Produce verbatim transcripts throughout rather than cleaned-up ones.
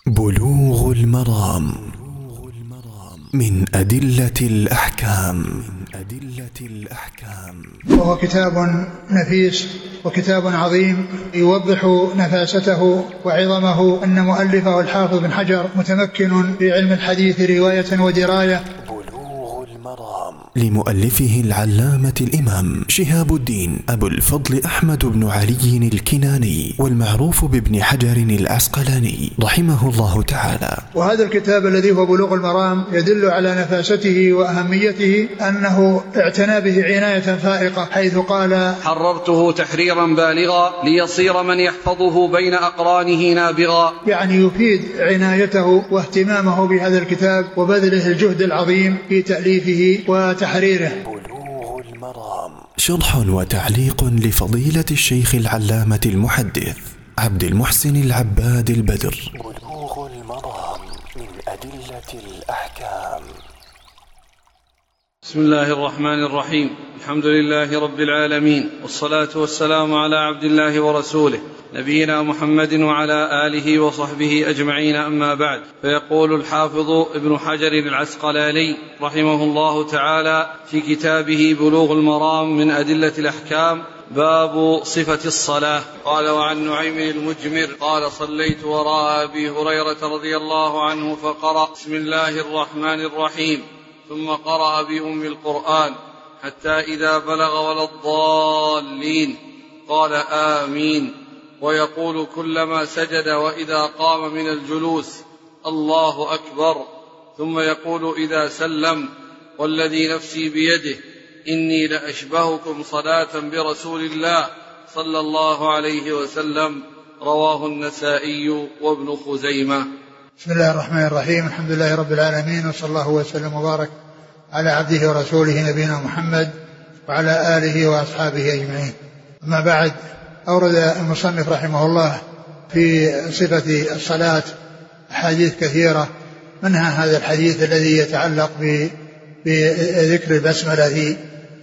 بلوغ المرام من أدلة الأحكام. وهو كتاب نفيس وكتاب عظيم يوضح نفاسته وعظمه. أن مؤلفه الحافظ بن حجر متمكن في علم الحديث رواية ودراية. لمؤلفه العلامة الإمام شهاب الدين أبو الفضل أحمد بن علي الكناني، والمعروف بابن حجر العسقلاني رحمه الله تعالى. وهذا الكتاب الذي هو بلوغ المرام يدل على نفاسته وأهميته، أنه اعتنى به عناية فائقة، حيث قال: حررته تحريرا بالغا ليصير من يحفظه بين أقرانه نابغا. يعني يفيد عنايته واهتمامه بهذا الكتاب وبذله الجهد العظيم في تأليفه وتحريره. بلوغ المرام شرح وتعليق لفضيلة الشيخ العلامة المحدث عبد المحسن العباد البدر. بلوغ المرام من أدلة الأحكام. بسم الله الرحمن الرحيم. الحمد لله رب العالمين، والصلاة والسلام على عبد الله ورسوله نبينا محمد وعلى آله وصحبه أجمعين، أما بعد. فيقول الحافظ ابن حجر العسقلاني رحمه الله تعالى في كتابه بلوغ المرام من أدلة الأحكام: باب صفة الصلاة. قال: وعن نعيم المجمر قال: صليت وراء أبي هريرة رضي الله عنه فقرأ: بسم الله الرحمن الرحيم، ثم قرأ بأم القرآن حتى إذا بلغ ولا الضالين قال: آمين، ويقول كلما سجد وإذا قام من الجلوس: الله أكبر، ثم يقول إذا سلم: والذي نفسي بيده إني لأشبهكم صلاة برسول الله صلى الله عليه وسلم. رواه النسائي وابن خزيمة. بسم الله الرحمن الرحيم. الحمد لله رب العالمين، وصلى الله وسلم وبارك على عبده ورسوله نبينا محمد وعلى آله وأصحابه أجمعين. أما بعد، أورد المصنف رحمه الله في صفة الصلاة أحاديث كثيرة، منها هذا الحديث الذي يتعلق بذكر البسملة،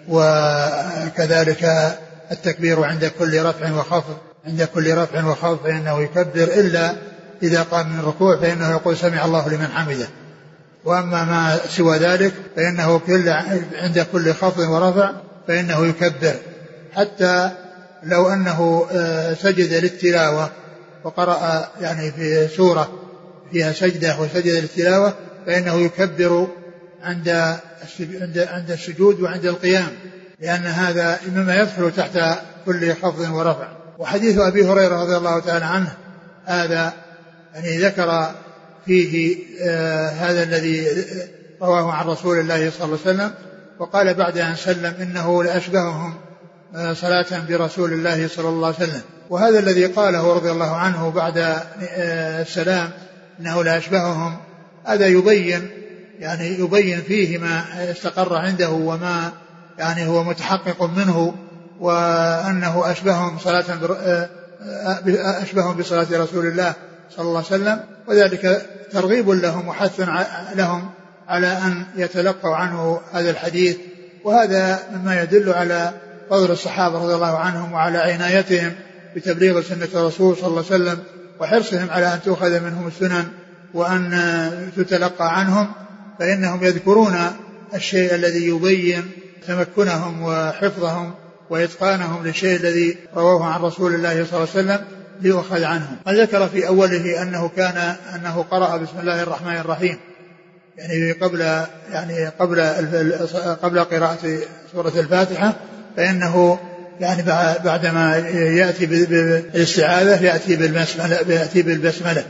وكذلك التكبير عند كل رفع وخفض عند كل رفع وخفض فإنه يكبر، إلا إذا قام من الركوع فإنه يقول: سمع الله لمن حمده. وأما ما سوى ذلك فإنه كل عند كل خفض ورفع فإنه يكبر، حتى لو أنه سجد للتلاوة وقرأ يعني في سورة فيها سجدة وسجد للتلاوة فإنه يكبر عند عند السجود وعند القيام، لأن هذا مما يدخل تحت كل خفض ورفع. وحديث أبي هريرة رضي الله تعالى عنه هذا يعني ذكر فيه آه هذا الذي رواه عن رسول الله صلى الله عليه وسلم، وقال بعد أن سلم: إنه لأشبههم آه صلاة برسول الله صلى الله عليه وسلم. وهذا الذي قاله رضي الله عنه بعد آه السلام إنه لأشبههم، هذا يبين يعني يبين فيه ما استقر عنده وما يعني هو متحقق منه، وأنه أشبههم صلاة آه أشبههم بصلاة رسول الله صلى الله عليه وسلم، وذلك ترغيب لهم وحث لهم على أن يتلقوا عنه هذا الحديث. وهذا مما يدل على فضل الصحابة رضي الله عنهم وعلى عنايتهم بتبليغ سنة الرسول صلى الله عليه وسلم، وحرصهم على أن تؤخذ منهم السنن وأن تتلقى عنهم، فإنهم يذكرون الشيء الذي يبين تمكنهم وحفظهم وإتقانهم للشيء الذي رواه عن رسول الله صلى الله عليه وسلم ليؤخذ عنهم. ذكر في أوله أنه كان أنه قرأ بسم الله الرحمن الرحيم، يعني قبل يعني قبل قبل قراءة سورة الفاتحة، فإنه يعني بعدما يأتي بالاستعاذة يأتي بالبسملة يأتي بالبسملة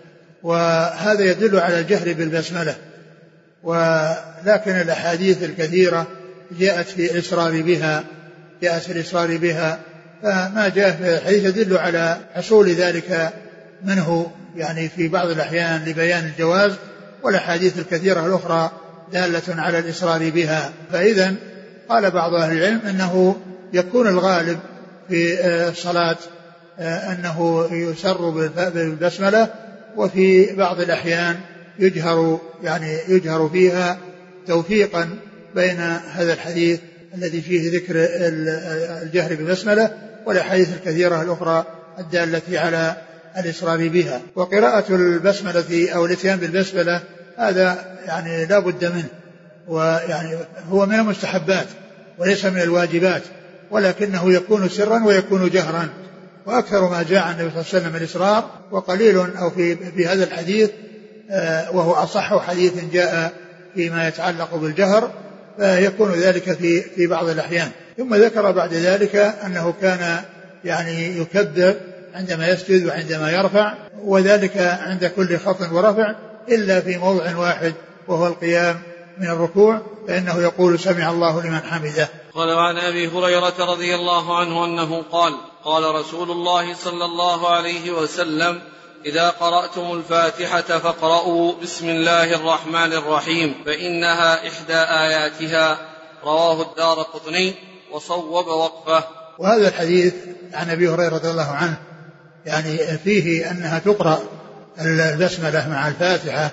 وهذا يدل على الجهر بالبسملة. ولكن الأحاديث الكثيرة جاءت في الإصرار بها جاءت في الإصرار بها فما جاء في الحديث يدل على حصول ذلك منه يعني في بعض الأحيان لبيان الجواز، والأحاديث الكثيرة الأخرى دالة على الإصرار بها. فإذن قال بعض أهل العلم أنه يكون الغالب في الصلاة أنه يسر بالبسملة، وفي بعض الأحيان يجهر يعني يجهر فيها توفيقا بين هذا الحديث الذي فيه ذكر الجهر بالبسملة والأحاديث الكثيرة الأخرى الدالة على الإصرار بها. وقراءة البسملة أو الاتيان بالبسملة هذا يعني لا بد منه، ويعني هو من المستحبات وليس من الواجبات، ولكنه يكون سرا ويكون جهرا. وأكثر ما جاء عن النبي صلى الله عليه وسلم الإصرار، وقليل أو في, في هذا الحديث آه وهو أصح حديث جاء فيما يتعلق بالجهر، فيكون ذلك في, في بعض الأحيان. ثم ذكر بعد ذلك أنه كان يعني يكبر عندما يسجد وعندما يرفع، وذلك عند كل خفض ورفع إلا في موضع واحد وهو القيام من الركوع، فإنه يقول سمع الله لمن حمده. قال عن أبي هريرة رضي الله عنه أنه قال قال رسول الله صلى الله عليه وسلم إذا قرأتم الفاتحة فاقرأوا بسم الله الرحمن الرحيم فإنها إحدى آياتها. رواه الدارقطني وصوب وقفه. وهذا الحديث عن أبي هريرة رضي الله عنه يعني فيه أنها تقرأ البسملة مع الفاتحة،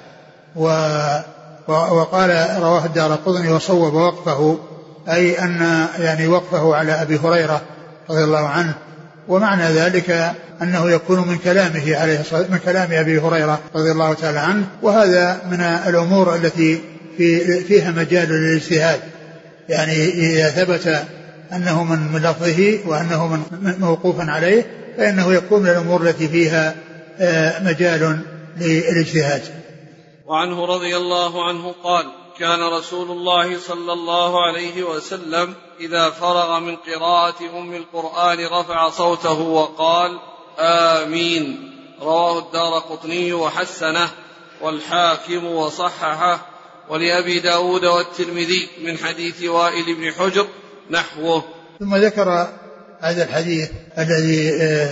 وقال رواه الدارقطني وصوب وقفه، أي أن يعني وقفه على أبي هريرة رضي الله عنه. ومعنى ذلك أنه يكون من كلامه عليه من كلام أبي هريرة رضي الله تعالى عنه، وهذا من الأمور التي في فيها مجال للاجتهاد، يعني إذا ثبت أنه من لفظه وأنه من موقوفا عليه فإنه يكون من الأمور التي فيها مجال للاجتهاد. وعنه رضي الله عنه قال كان رسول الله صلى الله عليه وسلم إذا فرغ من قراءة أم القرآن رفع صوته وقال آمين. رواه الدارقطني وحسنه والحاكم وصححه، ولأبي داود والترمذي من حديث وائل بن حجر نحوه. ثم ذكر هذا الحديث الذي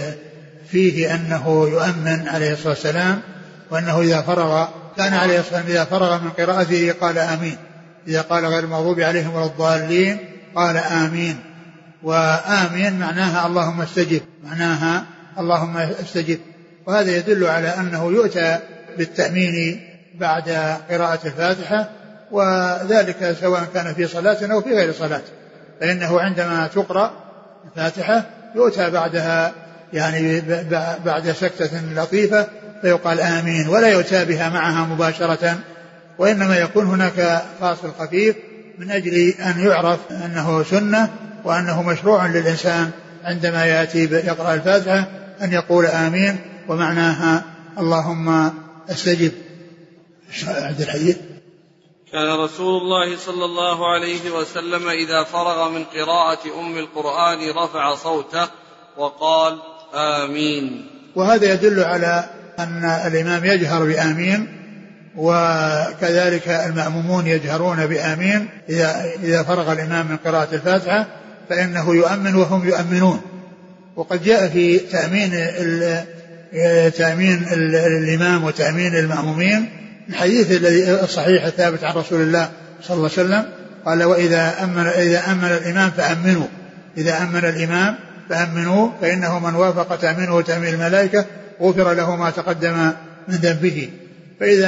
فيه أنه يؤمن عليه الصلاة والسلام، وأنه إذا فرغ كان عليه الصلاة والسلام إذا فرغ من قراءته قال آمين، إذا قال غير المغضوب عليهم ولا الضالين قال آمين. وآمين معناها اللهم استجب، معناها اللهم استجب. وهذا يدل على أنه يؤتى بالتأمين بعد قراءة الفاتحة، وذلك سواء كان في صلاة أو في غير صلاة، فإنه عندما تقرأ الفاتحة يؤتى بعدها يعني بعد سكتة لطيفة فيقال آمين، ولا يؤتى بها معها مباشرة، وإنما يكون هناك فاصل خفيف من أجل أن يعرف أنه سنة وأنه مشروع للإنسان عندما يأتي يقرأ الفاتحة أن يقول آمين ومعناها اللهم استجب. عند الحديث كان رسول الله صلى الله عليه وسلم إذا فرغ من قراءة أم القرآن رفع صوته وقال آمين. وهذا يدل على أن الإمام يجهر بآمين، وكذلك المأمومون يجهرون بآمين إذا, إذا فرغ الإمام من قراءة الفاتحة فإنه يؤمن وهم يؤمنون. وقد جاء في تأمين, تأمين الإمام وتأمين المأمومين الحديث الذي الصحيح الثابت عن رسول الله صلى الله عليه وسلم قال وإذا أمن, إذا أمن الإمام فأمنوا، إذا أمن الإمام فأمنوا فإنه من وافق تأمينه وتأمين الملائكة غفر له ما تقدم من ذنبه. فإذا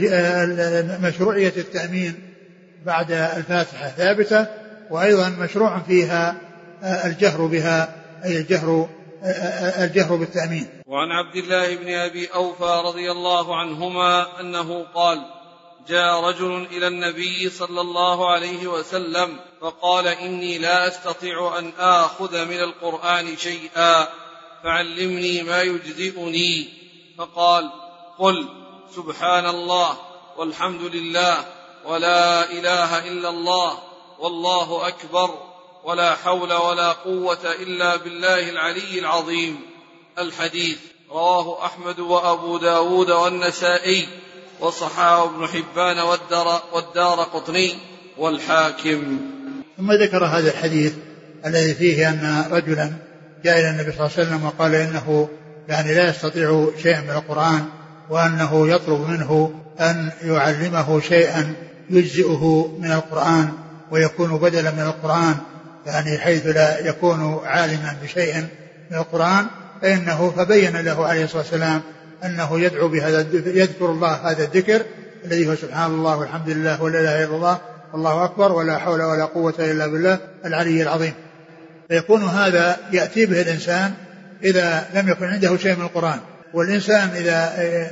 مشروعية التأمين بعد الفاتحة ثابتة، وأيضا مشروع فيها الجهر بها، أي الجهر الجهر بالتأمين. وعن عبد الله بن أبي أوفى رضي الله عنهما أنه قال جاء رجل إلى النبي صلى الله عليه وسلم فقال إني لا أستطيع أن آخذ من القرآن شيئا فعلمني ما يجزئني. فقال قل سبحان الله والحمد لله ولا إله إلا الله والله أكبر ولا حول ولا قوة إلا بالله العلي العظيم. الحديث رواه أحمد وأبو داود والنسائي وصححه ابن حبان والدارقطني والحاكم. ثم ذكر هذا الحديث الذي فيه أن رجلا جاء إلى النبي صلى الله عليه وسلم وقال إنه يعني لا يستطيع شيئا من القرآن، وأنه يطلب منه أن يعلمه شيئا يجزئه من القرآن ويكون بدلا من القرآن، يعني حيث لا يكون عالما بشيء من القرآن. فإنه فبين له عليه الصلاة والسلام أنه يدعو بهذا، يذكر الله هذا الذكر الذي هو سبحان الله والحمد لله ولا إله إلا الله والله أكبر ولا حول ولا قوة إلا بالله العلي العظيم. فيكون هذا يأتي به الإنسان إذا لم يكن عنده شيء من القرآن، والإنسان إذا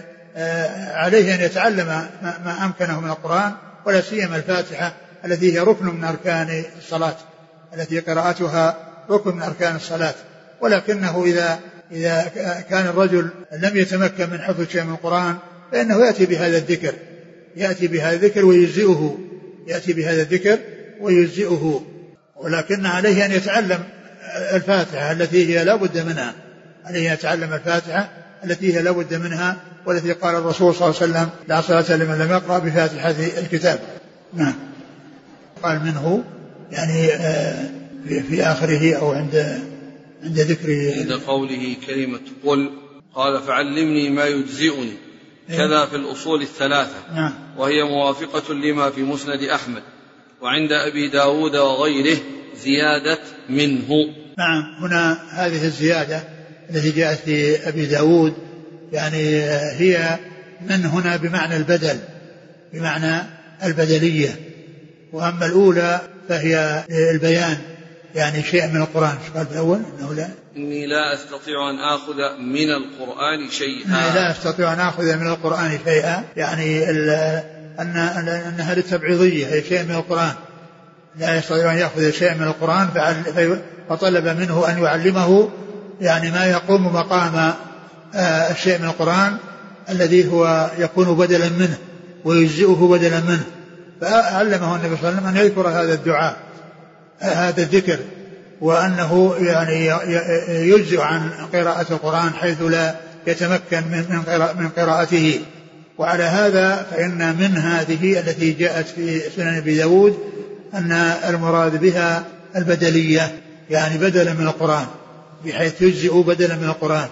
عليه أن يتعلم ما أمكنه من القرآن، ولا سيما الفاتحة التي هي ركن من أركان الصلاة، التي قراءتها ركن من أركان الصلاة. ولكنه إذا إذا كان الرجل لم يتمكن من حفظ شيء من القرآن فإنه يأتي بهذا الذكر يأتي بهذا الذكر ويجزئه يأتي بهذا الذكر ويجزئه ولكن عليه أن يتعلم الفاتحة التي هي لا بد منها عليه أن يتعلم الفاتحة التي هي لا بد منها، والتي قال الرسول صلى الله عليه وسلم: لا صلاة لمن لم يقرأ بفاتحة الكتاب. نعم. قال منه يعني في آخره أو عند عند ذكر عند قوله كلمة قل، قال: فعلمني ما يجزئني، كذا في الأصول الثلاثة. نعم. وهي موافقة لما في مسند أحمد، وعند أبي داود وغيره زيادة منه. نعم. هنا هذه الزيادة التي جاءت في أبي داود يعني هي من هنا بمعنى البدل، بمعنى البدلية. وأما الأولى فهي البيان، يعني شيء من القرآن. قال الأول إنه لا إني لا أستطيع أن آخذ من القرآن شيئا إني لا أستطيع أن آخذ من القرآن شيئا، يعني أن أنها للتبعيضية، هي شيء من القرآن، لا يستطيع أن يأخذ شيء من القرآن، فطلب منه أن يعلمه يعني ما يقوم مقام الشيء من القرآن الذي هو يكون بدلا منه ويجزئه بدلا منه. فعلمه النبي صلى الله عليه وسلم أن يذكر هذا الدعاء هذا الذكر، وأنه يعني يجزئ عن قراءة القرآن حيث لا يتمكن من قراءته. وعلى هذا فإن من هذه التي جاءت في سنن أبي داود أن المراد بها البدلية، يعني بدلا من القرآن، بحيث يجزئ بدلا من القرآن.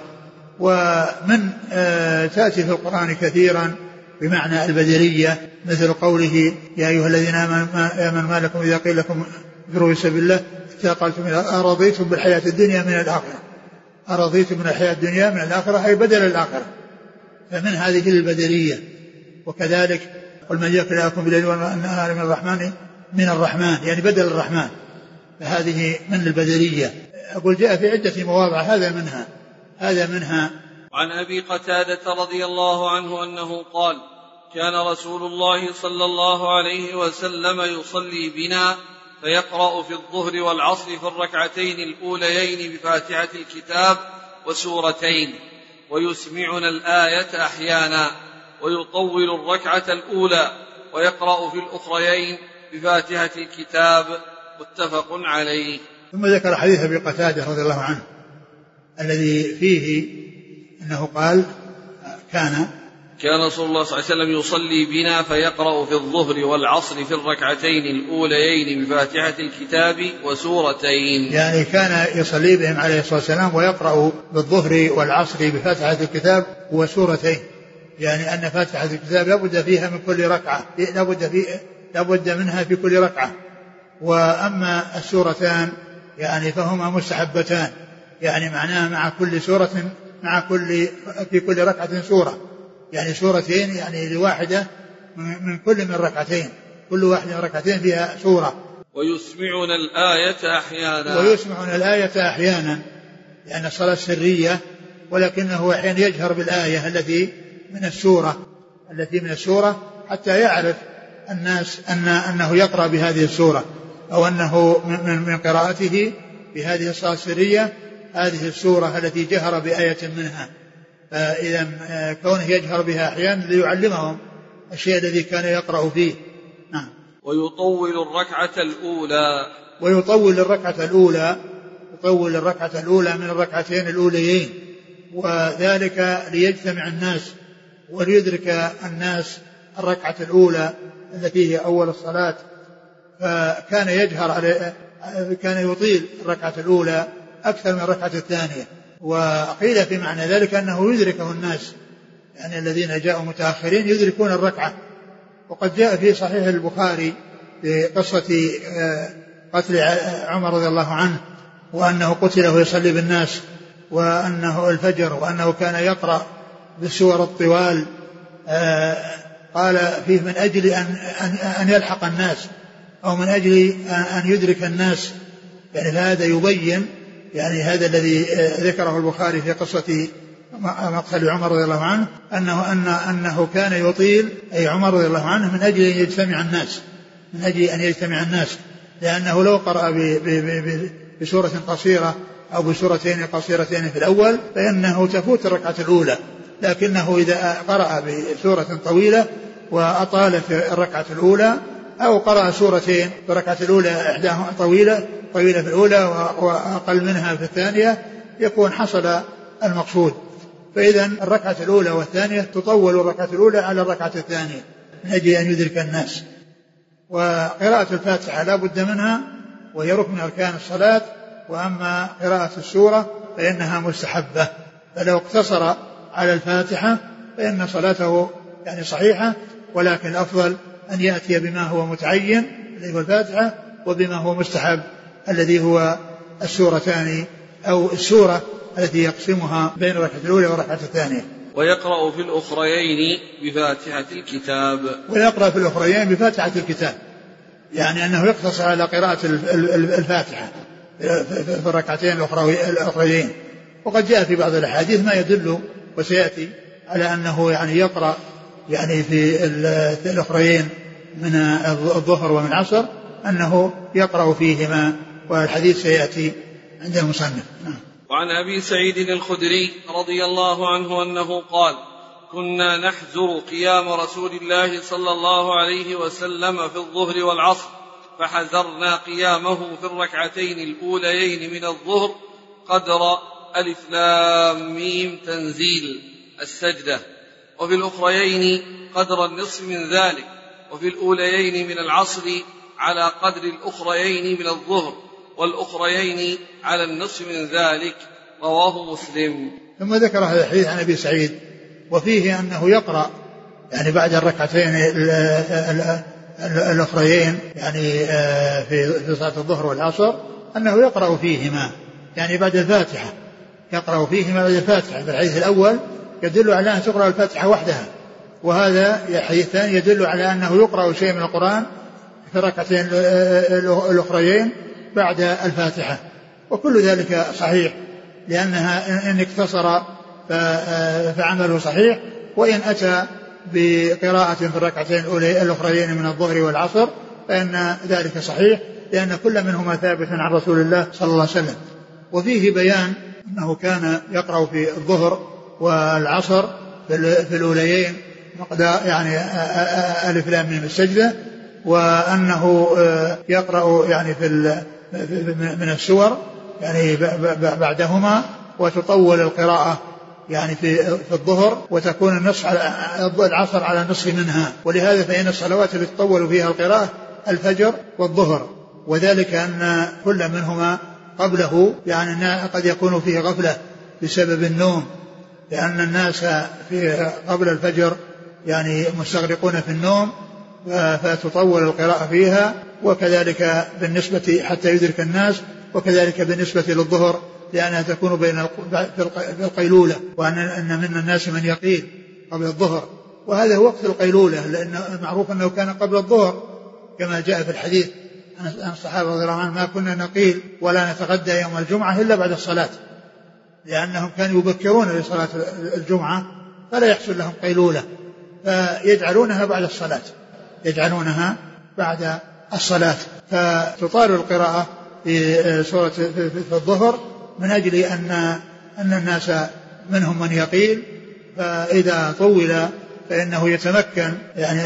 ومن تأتي في القرآن كثيرا بمعنى البدلية، مثل قوله: يا أيها الذين آمنوا ما لكم إذا قيل لكم انفروا في سبيل الله اثاقلتم إلى أرضيتم بالحياة الدنيا من الآخرة. أرضيتم من الحياة الدنيا من الآخرة أي بدل الآخرة، فمن هذه البدلية. وكذلك: قل من يأكل لكم بالليل والنهار من الرحمن من الرحمن، يعني بدل الرحمن، فهذه من البدلية. أقول جاء في عدة مواضع، هذا منها هذا منها. عن أبي قتادة رضي الله عنه أنه قال: كان رسول الله صلى الله عليه وسلم يصلي بنا فيقرأ في الظهر والعصر في الركعتين الأوليين بفاتحة الكتاب وسورتين، ويسمعنا الآية أحيانا، ويطول الركعة الأولى ويقرأ في الأخريين بفاتحة الكتاب. متفق عليه. ثم ذكر حديث أبي قتادة رضي الله عنه الذي فيه أنه قال: كان كان رسول الله صلى الله عليه وسلم يصلي بنا فيقرأ في الظهر والعصر في الركعتين الأوليين بفاتحة الكتاب وسورتين، يعني كان يصلي بهم عليه الصلاة والسلام ويقرأ بالظهر والعصر بفاتحة الكتاب وسورتين، يعني أن فاتحة الكتاب لابد فيها من كل ركعة، لابد, في لابد منها في كل ركعة. وأما السورتان يعني فهما مستحبتان، يعني معناها مع كل سورة مع كل في كل ركعة سورة، يعني سورتين يعني لواحدة من كل من ركعتين، كل واحدة من ركعتين فيها سورة. ويسمعنا الآية أحيانا ويسمعنا الآية أحيانا لأن الصلاة سرية، ولكنه أحيانا يجهر بالآية التي من السورة التي من السورة حتى يعرف الناس أن أنه يقرأ بهذه السورة، أو أنه من من قراءته بهذه الصلاة السرية هذه السورة التي جهر بآية منها. فإذا كونه يجهر بها أحيانا ليعلمهم الشيء الذي كان يقرأ فيه. نعم. ويطول الركعة الأولى ويطول الركعة الأولى يطول الركعة الأولى من الركعتين الأوليين، وذلك ليجتمع الناس وليدرك الناس الركعة الأولى التي هي أول الصلاة. فكان يجهر على كان يطيل الركعة الأولى أكثر من الركعة الثانية. وقيل في معنى ذلك أنه يدركه الناس، يعني الذين جاءوا متأخرين يدركون الركعة. وقد جاء في صحيح البخاري في قصة قتل عمر رضي الله عنه، وأنه قتل ويصلي بالناس، وأنه الفجر، وأنه كان يقرأ بالسور الطوال. قال فيه من أجل أن, أن يلحق الناس، أو من أجل أن يدرك الناس، يعني هذا يبين يعني هذا الذي ذكره البخاري في قصة مقتل عمر رضي الله عنه أنه, أن أنه كان يطيل أي عمر رضي الله عنه من أجل أن يجتمع الناس من أجل أن يجتمع الناس لأنه لو قرأ بسورة قصيرة أو بسورتين قصيرتين في الأول فإنه تفوت الركعة الأولى، لكنه إذا قرأ بسورة طويلة وأطال في الركعة الأولى أو قرأ سورتين في الركعة الأولى إحداهما طويلة طويلة في الأولى وأقل منها في الثانية يكون حصل المقصود. فإذا الركعة الأولى والثانية تطول الركعة الأولى على الركعة الثانية من أجل أن يدرك الناس. وقراءة الفاتحة لا بد منها وهي ركن أركان الصلاة، وأما قراءة السورة فإنها مستحبة، فلو اقتصر على الفاتحة فإن صلاته يعني صحيحة، ولكن الأفضل أن يأتي بما هو متعين الذي هو الفاتحة وبما هو مستحب الذي هو السورتان أو السورة التي يقسمها بين الركعة الأولى والركعة الثانية. ويقرأ في الأخريين بفاتحة الكتاب ويقرأ في الأخريين بفاتحة الكتاب، يعني أنه يقتصر على قراءة الفاتحة في الركعتين الأخريين. وقد جاء في بعض الأحاديث ما يدل وسيأتي على أنه يعني يقرأ يعني في الأخريين من الظهر ومن العصر أنه يقرأ فيهما، والحديث سيأتي عند المصنف. وعن أبي سعيد الخدري رضي الله عنه أنه قال: كنا نحزر قيام رسول الله صلى الله عليه وسلم في الظهر والعصر، فحزرنا قيامه في الركعتين الأوليين من الظهر قدر ألف لام ميم تنزيل السجدة، وفي الأخريين قدر النصف من ذلك، وفي الأوليين من العصر على قدر الأخريين من الظهر، والأخريين على النصف من ذلك. رواه مسلم. ثم ذكر هذا الحديث عن أبي سعيد وفيه أنه يقرأ يعني بعد الركعتين الأخريين يعني في صلاة الظهر والعصر أنه يقرأ فيهما يعني بعد الفاتحة، يقرأ فيهما بعد الفاتحة. في الحديث الأول يدل على أن تقرأ الفاتحة وحدها، وهذا الحديث الثاني يدل على أنه يقرأ شيء من القرآن في الركعتين الأخريين بعد الفاتحة، وكل ذلك صحيح لأنها إن اقتصر فعمله صحيح، وإن أتى بقراءة في الركعتين الأخريين من الظهر والعصر فإن ذلك صحيح، لأن كل منهما ثابت عن رسول الله صلى الله عليه وسلم. وفيه بيان أنه كان يقرأ في الظهر والعصر في الأوليين مقدار يعني ألف لام ميم السجدة، وأنه يقرأ يعني في من السور يعني بعدهما، وتطول القراءة يعني في في الظهر وتكون النصف على العصر على النصف منها. ولهذا فإن الصلوات التي تطول فيها القراءة الفجر والظهر، وذلك أن كل منهما قبله يعني قد يكون فيه غفلة بسبب النوم، لأن الناس في قبل الفجر يعني مستغرقون في النوم فتطول القراءة فيها، وكذلك بالنسبة حتى يدرك الناس، وكذلك بالنسبة للظهر لأنها تكون بين في القيلولة، وأن من الناس من يقيل قبل الظهر، وهذا هو وقت القيلولة، لأن معروف أنه كان قبل الظهر كما جاء في الحديث عن الصحابة رضي الله عنهم: ما كنا نقيل ولا نتغدى يوم الجمعة إلا بعد الصلاة، لأنهم كانوا يبكرون لصلاة الجمعة فلا يحصل لهم قيلولة، فيجعلونها بعد الصلاة يجعلونها بعد الصلاة فتطال القراءة في سورة في الظهر من أجل أن أن الناس منهم من يقيل، فإذا طول فإنه يتمكن يعني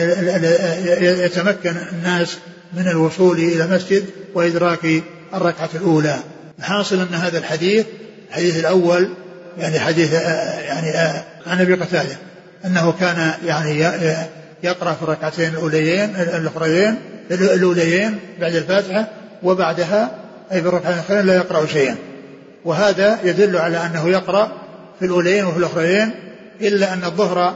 يتمكن الناس من الوصول إلى المسجد وإدراك الركعة الأولى. حاصل أن هذا الحديث الحديث الأول يعني حديث يعني عن أبي قتادة أنه كان يعني يقرأ في الركعتين الأوليين الأخريين الأوليين بعد الفاتحة، وبعدها أي بالركعتين الأخرين لا يقرأ شيئا، وهذا يدل على أنه يقرأ في الأوليين وفي الأخرين، إلا أن الظهر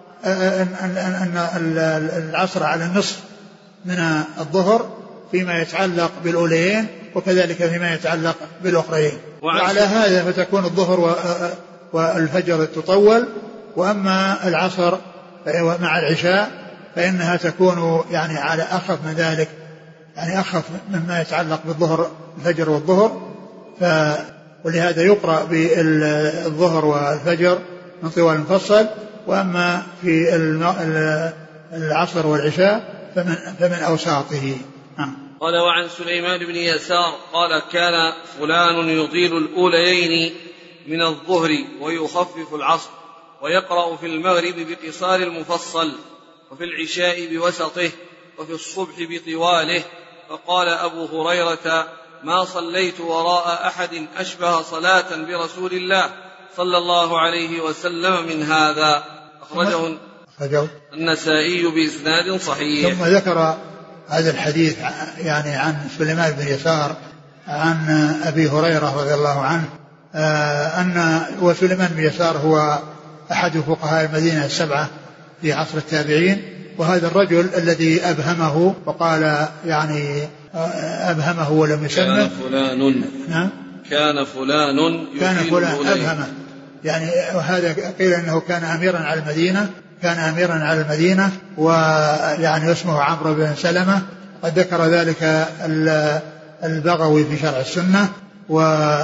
أن العصر على النصف من الظهر فيما يتعلق بالأوليين، وكذلك فيما يتعلق بالأخرين، وعلى هذا فتكون الظهر والفجر تطول، وأما العصر مع العشاء فإنها تكون يعني على أخف من ذلك، يعني أخف مما يتعلق بالظهر الفجر والظهر، ولهذا يقرأ بالظهر والفجر من طوال المفصل. وأما في العصر والعشاء فمن, فمن أوساطه. قال وعن سليمان بن يسار قال كان فلان يطيل الأوليين من الظهر ويخفف العصر ويقرأ في المغرب بقصار المفصل وفي العشاء بوسطه وفي الصبح بطواله. فقال أبو هريرة ما صليت وراء أحد أشبه صلاة برسول الله صلى الله عليه وسلم من هذا. أخرجه النسائي بإسناد صحيح. ثم ذكر هذا الحديث يعني عن سليمان بن يسار عن أبي هريرة رضي الله عنه أن وسليمان بن يسار هو أحد فقهاء المدينة السبعة في عصر التابعين. وهذا الرجل الذي أبهمه وقال يعني أبهمه ولم يسمه كان فلان نعم كان فلان كان فلان أبهمه يعني. وهذا قيل أنه كان أميرا على المدينة كان أميرا على المدينة ويعني اسمه عمرو بن سلمة. قد ذكر ذلك البغوي في شرح السنة. و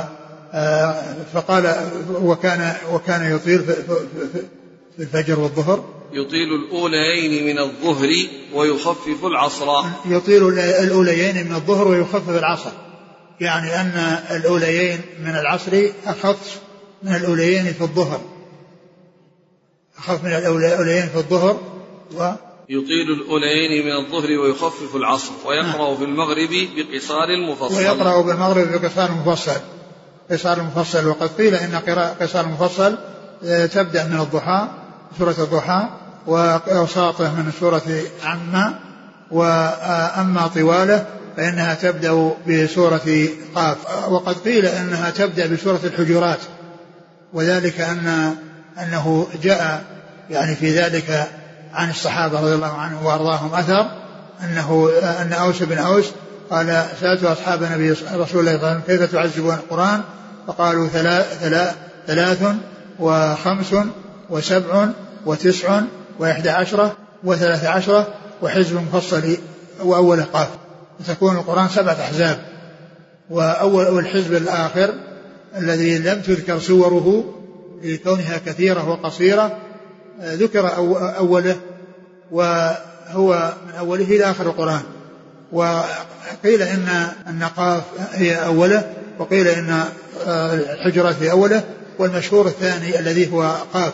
فقال وكان وكان يطيل في الفجر والظهر يطيل الأوليين من الظهر ويخفف العصر يطيل الأوليين من الظهر ويخفف العصر يعني أن الأوليين من العصر أخف من الأوليين في الظهر أخف من الأوليين في الظهر و يطيل الأوليين من الظهر ويخفف العصر ويقرأ في المغرب بقصار المفصل ويقرأ بالمغرب بقصار المفصل قصار المفصل. وقد قيل إن قراءة قصار المفصل تبدأ من الضحى سورة الضحى وأوساطه من سورة عما. وأما طواله فإنها تبدأ بسورة قاف. وقد قيل إنها تبدأ بسورة الحجرات وذلك أن أنه جاء يعني في ذلك عن الصحابة رضي الله عنهم وأرضاهم أثر أنه أن أوس بن أوس قال سألت أصحاب النبي رسول الله صلى الله عليه وسلم كيف تعذبون القرآن فقالوا ثلاث, ثلاث, ثلاث وخمس وسبع وتسع وإحدى عشرة وثلاث عشرة وحزب مفصل وأول قاف. فتكون القرآن سبعة أحزاب. وأول والحزب الآخر الذي لم تذكر سوره لكونها كثيرة وقصيرة ذكر أوله وهو من أوله إلى آخر القرآن. وقيل إن النقاف هي أوله وقيل إن الحجرات هي أوله والمشهور الثاني الذي هو قاف.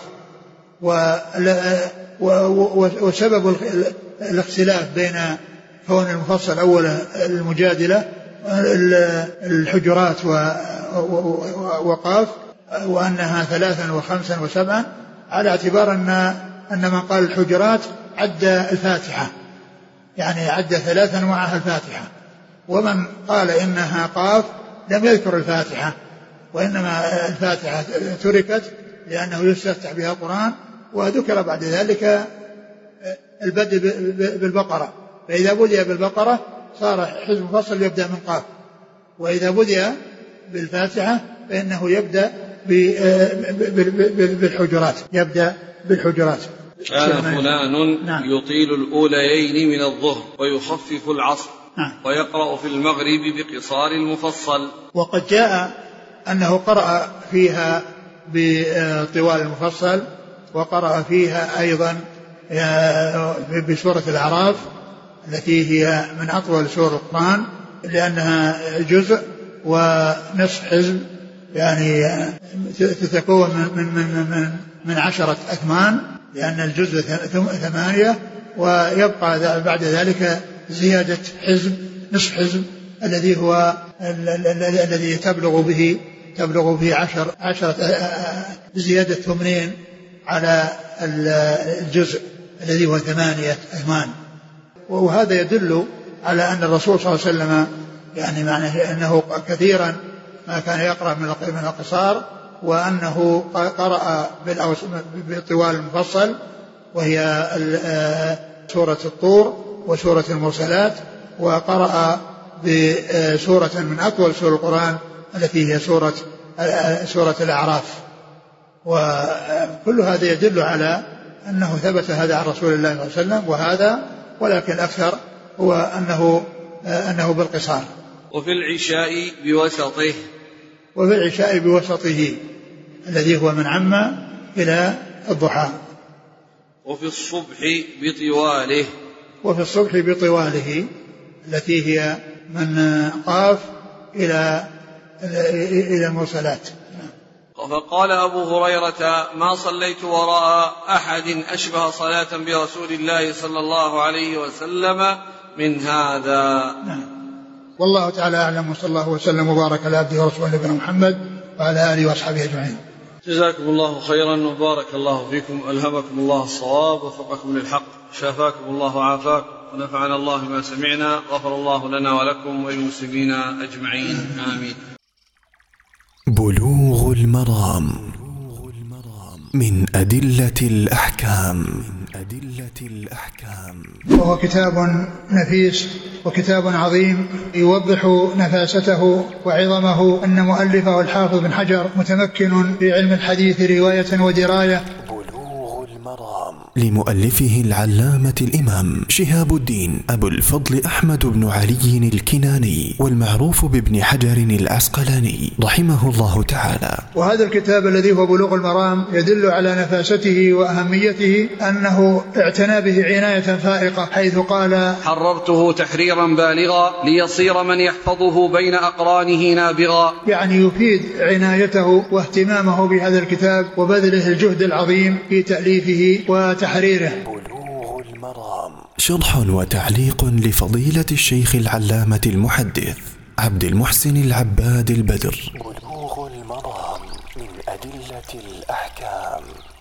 وسبب الاختلاف بين كون المفصل أوله المجادلة الحجرات وقاف وأنها ثلاثا وخمسا وسبعا على اعتبار أن أن من قال الحجرات عد الفاتحة يعني عد ثلاثا معها الفاتحة. ومن قال إنها قاف لم يذكر الفاتحة وإنما الفاتحة تركت لأنه يستفتح بها القرآن. وذكر بعد ذلك البدء بالبقرة فإذا بدأ بالبقرة صار حزب مفصل يبدأ من قاف وإذا بدأ بالفاتحة فإنه يبدأ بالحجرات يبدأ بالحجرات. كان فلان نعم. يطيل الأوليين من الظهر ويخفف العصر نعم. ويقرأ في المغرب بقصار المفصل. وقد جاء أنه قرأ فيها بطوال المفصل وقرأ فيها أيضا بسورة الأعراف التي هي من أطول سور القرآن لأنها جزء ونصف حزب يعني تتكون من, من, من, من عشرة أثمان لأن الجزء ثمانية ويبقى بعد ذلك زيادة حزب نصف حزب الذي هو الذي تبلغ به تبلغ به عشر عشرة زيادة ثمانين على الجزء الذي هو ثمانية أثمان. وهذا يدل على أن الرسول صلى الله عليه وسلم يعني معنى أنه كثيرا ما كان يقرأ من القصار وأنه قرأ بالطوال المفصل وهي سورة الطور وسورة المرسلات وقرأ بسورة من أطول سور القرآن التي هي سورة سورة الأعراف. وكل هذا يدل على أنه ثبت هذا عن رسول الله صلى الله عليه وسلم وهذا ولكن أكثر هو أنه أنه بالقصار. وفي العشاء بوسطه وفي العشاء بوسطه الذي هو من عم إلى الضحى. وفي الصبح بطواله وفي الصبح بطواله التي هي من قاف إلى إلى المرسلات. فقال أبو هريرة ما صليت وراء أحد أشبه صلاة برسول الله صلى الله عليه وسلم من هذا. نعم. والله تعالى أعلم، وصلى الله وسلم وبارك على عبده ورسوله نبينا محمد وعلى آله وأصحابه أجمعين. جزاكم الله خيرا وبارك الله فيكم، ألهمكم الله الصواب ووفقكم للحق، شافاكم الله وعافاكم، ونفعنا الله ما سمعنا، غفر الله لنا ولكم وللمسلمين أجمعين، آمين. بلوغ المرام من أدلة الأحكام. أدلة الأحكام وهو كتاب نفيس وكتاب عظيم يوضح نفاسته وعظمه، أن مؤلفه الحافظ بن حجر متمكن في علم الحديث رواية ودراية. بلوغ المرام لمؤلفه العلامة الإمام شهاب الدين أبو الفضل أحمد بن علي الكناني، والمعروف بابن حجر العسقلاني رحمه الله تعالى. وهذا الكتاب الذي هو بلوغ المرام يدل على نفاسته وأهميته، أنه اعتنى به عناية فائقة، حيث قال حررته تحريرا بالغا ليصير من يحفظه بين أقرانه نابغا، يعني يفيد عنايته واهتمامه بهذا الكتاب وبذله الجهد العظيم في تأليفه وتحريره. بلوغ المرام شرح وتعليق لفضيلة الشيخ العلامة المحدث عبد المحسن العباد البدر. بلوغ المرام من أدلة الأحكام.